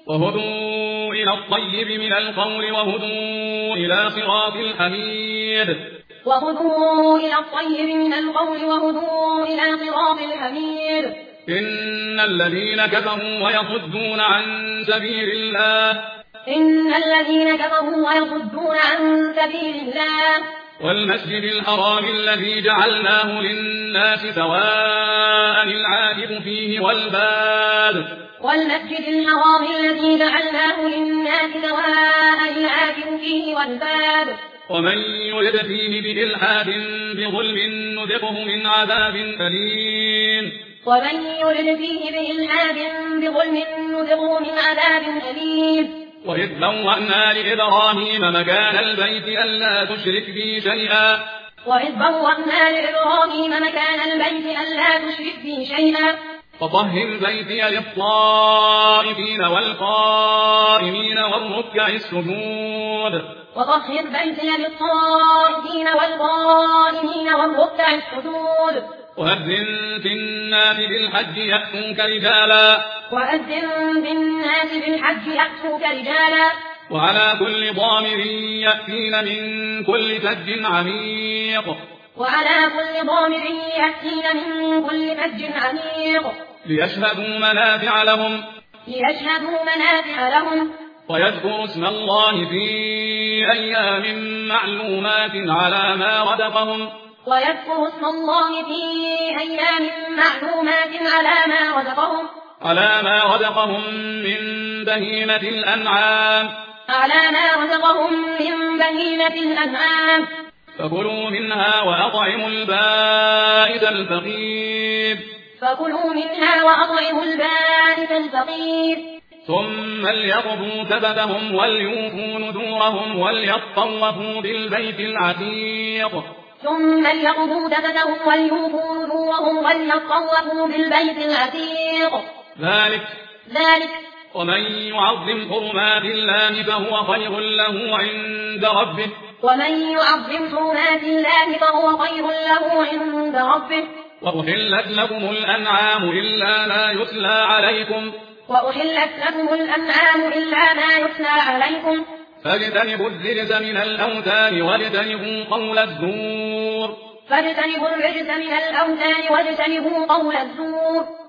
وهدوا إلى الطيب من القول وهدوا إلى صراط الحميد. وهدوا إلى الطيب من القول وهدوا إلى صراط الحميد. إن الذين كفروا ويصدون عن سبيل الله والمسجد الحرام الذي جعلناه للناس سواء العاكف فيه والباد ومن يرد فيه بإلحاد بظلم نذقه من عذاب أليم. وإذ بوأنا لإبراهيم مكان البيت ألا تشرك بي شيئا وطهر بيتي للطائفين والقائمين والركع السجود. وأذن في الناس بالحج يأتوك رجالا وعلى كل ضامر يأتين من كل فج عميق ليشهدوا منافع لهم ويذكروا اسم الله في أيام معلومات على ما رزقهم من بهيمة الأنعام فكلوا منها وأطعموا البائس الفقير ثم ليقضوا تفثهم وليوفوا نذورهم وليطوفوا بالبيت العتيق. ذلك ومن يعظم حرمات الله فهو خير له عند ربه وأحلت لكم الأنعام إلا ما يتلى عليكم فاجتنبوا الرجس من الأوثان واجتنبوا قول الزور